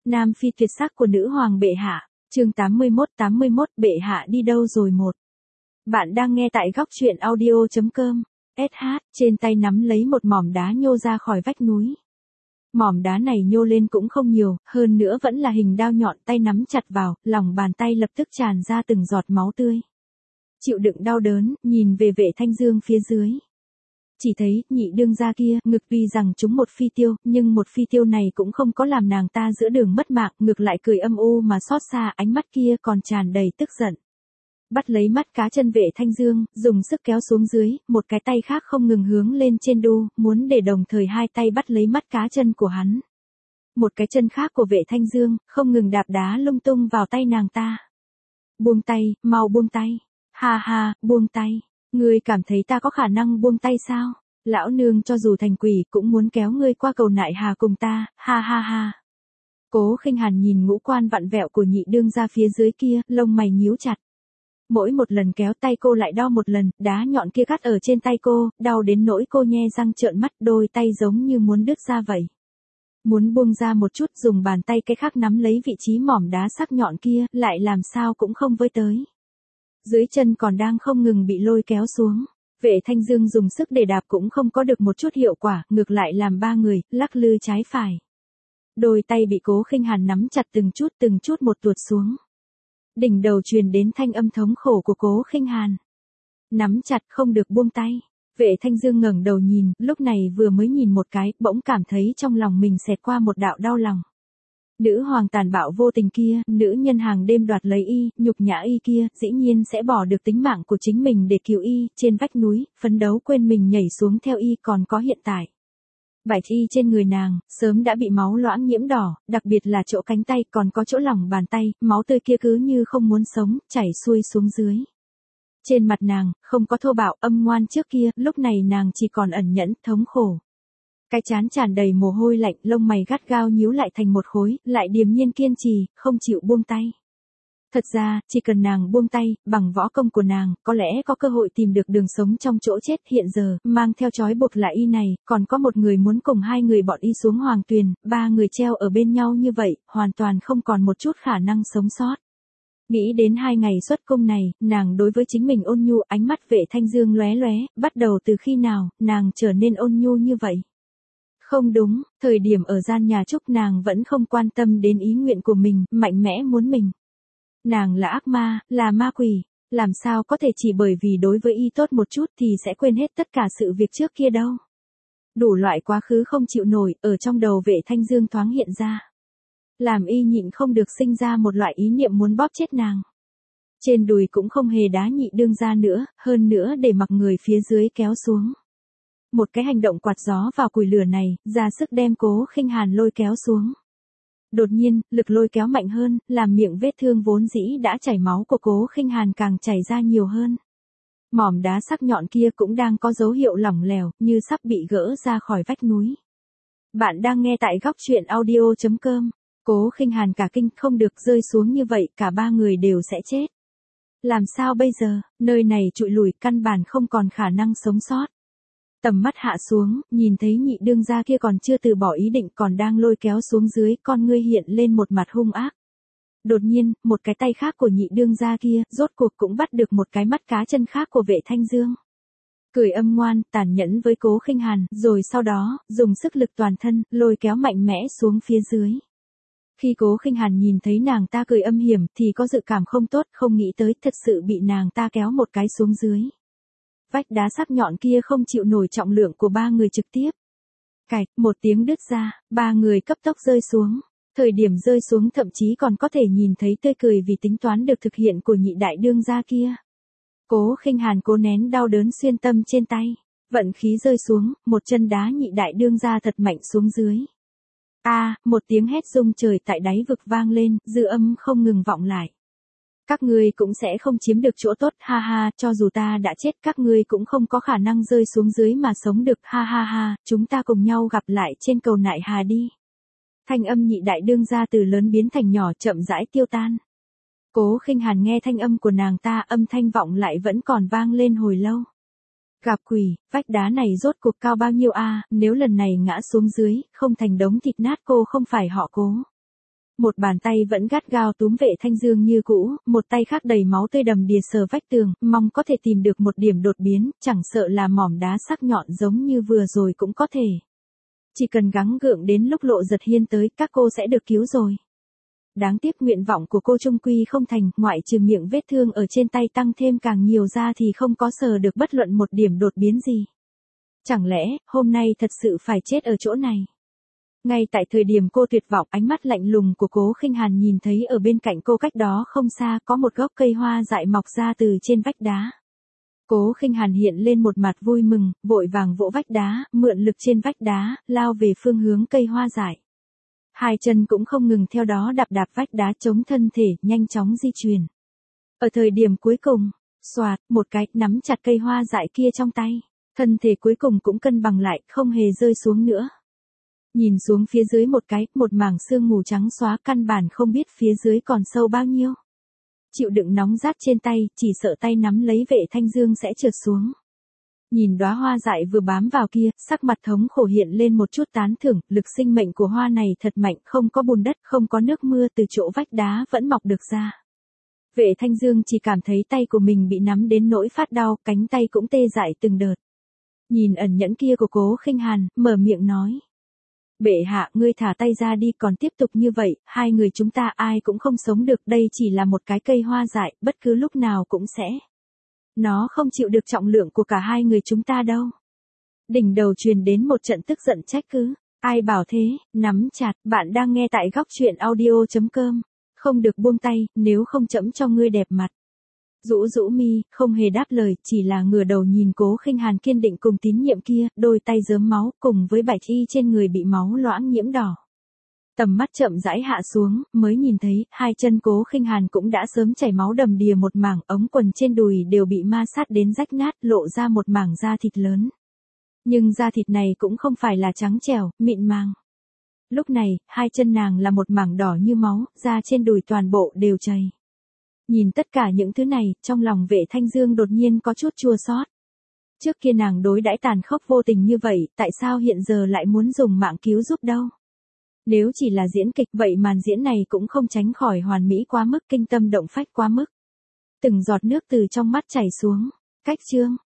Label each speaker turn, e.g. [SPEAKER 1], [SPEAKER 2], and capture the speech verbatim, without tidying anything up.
[SPEAKER 1] Nam phi tuyệt sắc của nữ hoàng bệ hạ, chương tám mươi mốt tám mươi mốt bệ hạ đi đâu rồi một. Bạn đang nghe tại góc truyện audio.com. ét hát, trên tay nắm lấy một mỏm đá nhô ra khỏi vách núi. Mỏm đá này nhô lên cũng không nhiều, hơn nữa vẫn là hình đao nhọn, tay nắm chặt vào, lòng bàn tay lập tức tràn ra từng giọt máu tươi. Chịu đựng đau đớn, nhìn về Vệ Thanh Dương phía dưới. Chỉ thấy, nhị đương gia kia, ngực tuy rằng trúng một phi tiêu, nhưng một phi tiêu này cũng không có làm nàng ta giữa đường mất mạng, ngược lại cười âm u mà xót xa, ánh mắt kia còn tràn đầy tức giận. Bắt lấy mắt cá chân Vệ Thanh Dương, dùng sức kéo xuống dưới, một cái tay khác không ngừng hướng lên trên đu, muốn để đồng thời hai tay bắt lấy mắt cá chân của hắn. Một cái chân khác của Vệ Thanh Dương, không ngừng đạp đá lung tung vào tay nàng ta. Buông tay, mau buông tay. Ha ha, buông tay. Ngươi cảm thấy ta có khả năng buông tay sao? Lão nương cho dù thành quỷ cũng muốn kéo ngươi qua cầu nại hà cùng ta, ha ha ha. Cố Khinh Hàn nhìn ngũ quan vặn vẹo của nhị đương gia phía dưới kia, lông mày nhíu chặt. Mỗi một lần kéo tay cô lại đau một lần, đá nhọn kia cắt ở trên tay cô, đau đến nỗi cô nhe răng trợn mắt, đôi tay giống như muốn đứt ra vậy. Muốn buông ra một chút, dùng bàn tay cái khác nắm lấy vị trí mỏm đá sắc nhọn kia, lại làm sao cũng không với tới. Dưới chân còn đang không ngừng bị lôi kéo xuống. Vệ Thanh Dương dùng sức để đạp cũng không có được một chút hiệu quả, ngược lại làm ba người, lắc lư trái phải. Đôi tay bị Cố Khinh Hàn nắm chặt từng chút từng chút một tuột xuống. Đỉnh đầu truyền đến thanh âm thống khổ của Cố Khinh Hàn. Nắm chặt không được buông tay. Vệ Thanh Dương ngẩng đầu nhìn, lúc này vừa mới nhìn một cái, bỗng cảm thấy trong lòng mình xẹt qua một đạo đau lòng. Nữ hoàng tàn bạo vô tình kia, nữ nhân hàng đêm đoạt lấy y, nhục nhã y kia, dĩ nhiên sẽ bỏ được tính mạng của chính mình để cứu y, trên vách núi, phấn đấu quên mình nhảy xuống theo y còn có hiện tại. Vải y trên người nàng, sớm đã bị máu loãng nhiễm đỏ, đặc biệt là chỗ cánh tay, còn có chỗ lòng bàn tay, máu tươi kia cứ như không muốn sống, chảy xuôi xuống dưới. Trên mặt nàng, không có thô bạo, âm ngoan trước kia, lúc này nàng chỉ còn ẩn nhẫn, thống khổ. Cái trán tràn đầy mồ hôi lạnh, lông mày gắt gao nhíu lại thành một khối, lại điềm nhiên kiên trì, không chịu buông tay. Thật ra, chỉ cần nàng buông tay, bằng võ công của nàng, có lẽ có cơ hội tìm được đường sống trong chỗ chết. Hiện giờ, mang theo trói buộc lại y này, còn có một người muốn cùng hai người bọn y xuống hoàng tuyền, ba người treo ở bên nhau như vậy, hoàn toàn không còn một chút khả năng sống sót. Nghĩ đến hai ngày xuất cung này, nàng đối với chính mình ôn nhu, ánh mắt Vệ Thanh Dương lóe lóe, bắt đầu từ khi nào, nàng trở nên ôn nhu như vậy. Không đúng, thời điểm ở gian nhà trúc nàng vẫn không quan tâm đến ý nguyện của mình, mạnh mẽ muốn mình. Nàng là ác ma, là ma quỷ, làm sao có thể chỉ bởi vì đối với y tốt một chút thì sẽ quên hết tất cả sự việc trước kia đâu. Đủ loại quá khứ không chịu nổi, ở trong đầu Vệ Thanh Dương thoáng hiện ra. Làm y nhịn không được sinh ra một loại ý niệm muốn bóp chết nàng. Trên đùi cũng không hề đá nhị đương ra nữa, hơn nữa để mặc người phía dưới kéo xuống. Một cái hành động quạt gió vào củi lửa này, ra sức đem Cố Khinh Hàn lôi kéo xuống. Đột nhiên, lực lôi kéo mạnh hơn, làm miệng vết thương vốn dĩ đã chảy máu của Cố Khinh Hàn càng chảy ra nhiều hơn. Mỏm đá sắc nhọn kia cũng đang có dấu hiệu lỏng lẻo, như sắp bị gỡ ra khỏi vách núi. Bạn đang nghe tại góc truyện audio.com. Cố Khinh Hàn cả kinh, không được, rơi xuống như vậy, cả ba người đều sẽ chết. Làm sao bây giờ, nơi này trụi lùi, căn bản không còn khả năng sống sót. Tầm mắt hạ xuống, nhìn thấy nhị đương gia kia còn chưa từ bỏ ý định, còn đang lôi kéo xuống dưới, con ngươi hiện lên một mặt hung ác. Đột nhiên, một cái tay khác của nhị đương gia kia, rốt cuộc cũng bắt được một cái mắt cá chân khác của Vệ Thanh Dương. Cười âm ngoan, tàn nhẫn với Cố Khinh Hàn, rồi sau đó, dùng sức lực toàn thân, lôi kéo mạnh mẽ xuống phía dưới. Khi Cố Khinh Hàn nhìn thấy nàng ta cười âm hiểm, thì có dự cảm không tốt, không nghĩ tới, thật sự bị nàng ta kéo một cái xuống dưới. Vách đá sắc nhọn kia không chịu nổi trọng lượng của ba người trực tiếp. Cạch, một tiếng đứt ra, ba người cấp tốc rơi xuống. Thời điểm rơi xuống thậm chí còn có thể nhìn thấy tươi cười vì tính toán được thực hiện của nhị đại đương gia kia. Cố Khinh Hàn cố nén đau đớn xuyên tâm trên tay. Vận khí rơi xuống, một chân đá nhị đại đương gia thật mạnh xuống dưới. A, à, một tiếng hét rung trời tại đáy vực vang lên, dư âm không ngừng vọng lại. Các ngươi cũng sẽ không chiếm được chỗ tốt, ha ha, cho dù ta đã chết các ngươi cũng không có khả năng rơi xuống dưới mà sống được, ha ha ha, chúng ta cùng nhau gặp lại trên cầu nại hà đi. Thanh âm nhị đại đương gia từ lớn biến thành nhỏ, chậm rãi tiêu tan. Cố Khinh Hàn nghe thanh âm của nàng ta, âm thanh vọng lại vẫn còn vang lên hồi lâu. Gặp quỷ, vách đá này rốt cuộc cao bao nhiêu a, à, nếu lần này ngã xuống dưới, không thành đống thịt nát cô không phải họ Cố. Một bàn tay vẫn gắt gao túm Vệ Thanh Dương như cũ, một tay khác đầy máu tươi đầm đìa sờ vách tường, mong có thể tìm được một điểm đột biến, chẳng sợ là mỏm đá sắc nhọn giống như vừa rồi cũng có thể. Chỉ cần gắng gượng đến lúc Lộ Giật Hiên tới, các cô sẽ được cứu rồi. Đáng tiếc nguyện vọng của cô trung quy không thành, ngoại trừ miệng vết thương ở trên tay tăng thêm càng nhiều ra thì không có sờ được bất luận một điểm đột biến gì. Chẳng lẽ, hôm nay thật sự phải chết ở chỗ này? Ngay tại thời điểm cô tuyệt vọng, ánh mắt lạnh lùng của Cố Khinh Hàn nhìn thấy ở bên cạnh cô cách đó không xa có một gốc cây hoa dại mọc ra từ trên vách đá. Cố Khinh Hàn hiện lên một mặt vui mừng, vội vàng vỗ vách đá, mượn lực trên vách đá, lao về phương hướng cây hoa dại. Hai chân cũng không ngừng theo đó đạp đạp vách đá chống thân thể, nhanh chóng di chuyển. Ở thời điểm cuối cùng, xoạt, một cái, nắm chặt cây hoa dại kia trong tay. Thân thể cuối cùng cũng cân bằng lại, không hề rơi xuống nữa. Nhìn xuống phía dưới một cái, một mảng sương mù trắng xóa căn bản không biết phía dưới còn sâu bao nhiêu. Chịu đựng nóng rát trên tay, chỉ sợ tay nắm lấy Vệ Thanh Dương sẽ trượt xuống. Nhìn đóa hoa dại vừa bám vào kia, sắc mặt thống khổ hiện lên một chút tán thưởng, lực sinh mệnh của hoa này thật mạnh, không có bùn đất, không có nước mưa, từ chỗ vách đá vẫn mọc được ra. Vệ Thanh Dương chỉ cảm thấy tay của mình bị nắm đến nỗi phát đau, cánh tay cũng tê dại từng đợt. Nhìn ẩn nhẫn kia của Cố Khinh Hàn, mở miệng nói. Bệ hạ, ngươi thả tay ra đi, còn tiếp tục như vậy, hai người chúng ta ai cũng không sống được, đây chỉ là một cái cây hoa dại, bất cứ lúc nào cũng sẽ. Nó không chịu được trọng lượng của cả hai người chúng ta đâu. Đỉnh đầu truyền đến một trận tức giận trách cứ. Ai bảo thế, nắm chặt, bạn đang nghe tại góc truyện audio chấm com. Không được buông tay, nếu không chẫm cho ngươi đẹp mặt. Rũ rũ mi, không hề đáp lời, chỉ là ngửa đầu nhìn Cố Khinh Hàn kiên định cùng tín nhiệm kia, đôi tay rớm máu, cùng với bạch y trên người bị máu loãng nhiễm đỏ. Tầm mắt chậm rãi hạ xuống, mới nhìn thấy, hai chân Cố Khinh Hàn cũng đã sớm chảy máu đầm đìa một mảng, ống quần trên đùi đều bị ma sát đến rách nát, lộ ra một mảng da thịt lớn. Nhưng da thịt này cũng không phải là trắng trẻo, mịn màng. Lúc này, hai chân nàng là một mảng đỏ như máu, da trên đùi toàn bộ đều chảy. Nhìn tất cả những thứ này, trong lòng Vệ Thanh Dương đột nhiên có chút chua xót. Trước kia nàng đối đãi tàn khốc vô tình như vậy, tại sao hiện giờ lại muốn dùng mạng cứu giúp đâu? Nếu chỉ là diễn kịch vậy màn diễn này cũng không tránh khỏi hoàn mỹ quá mức, kinh tâm động phách quá mức. Từng giọt nước từ trong mắt chảy xuống. Cách chương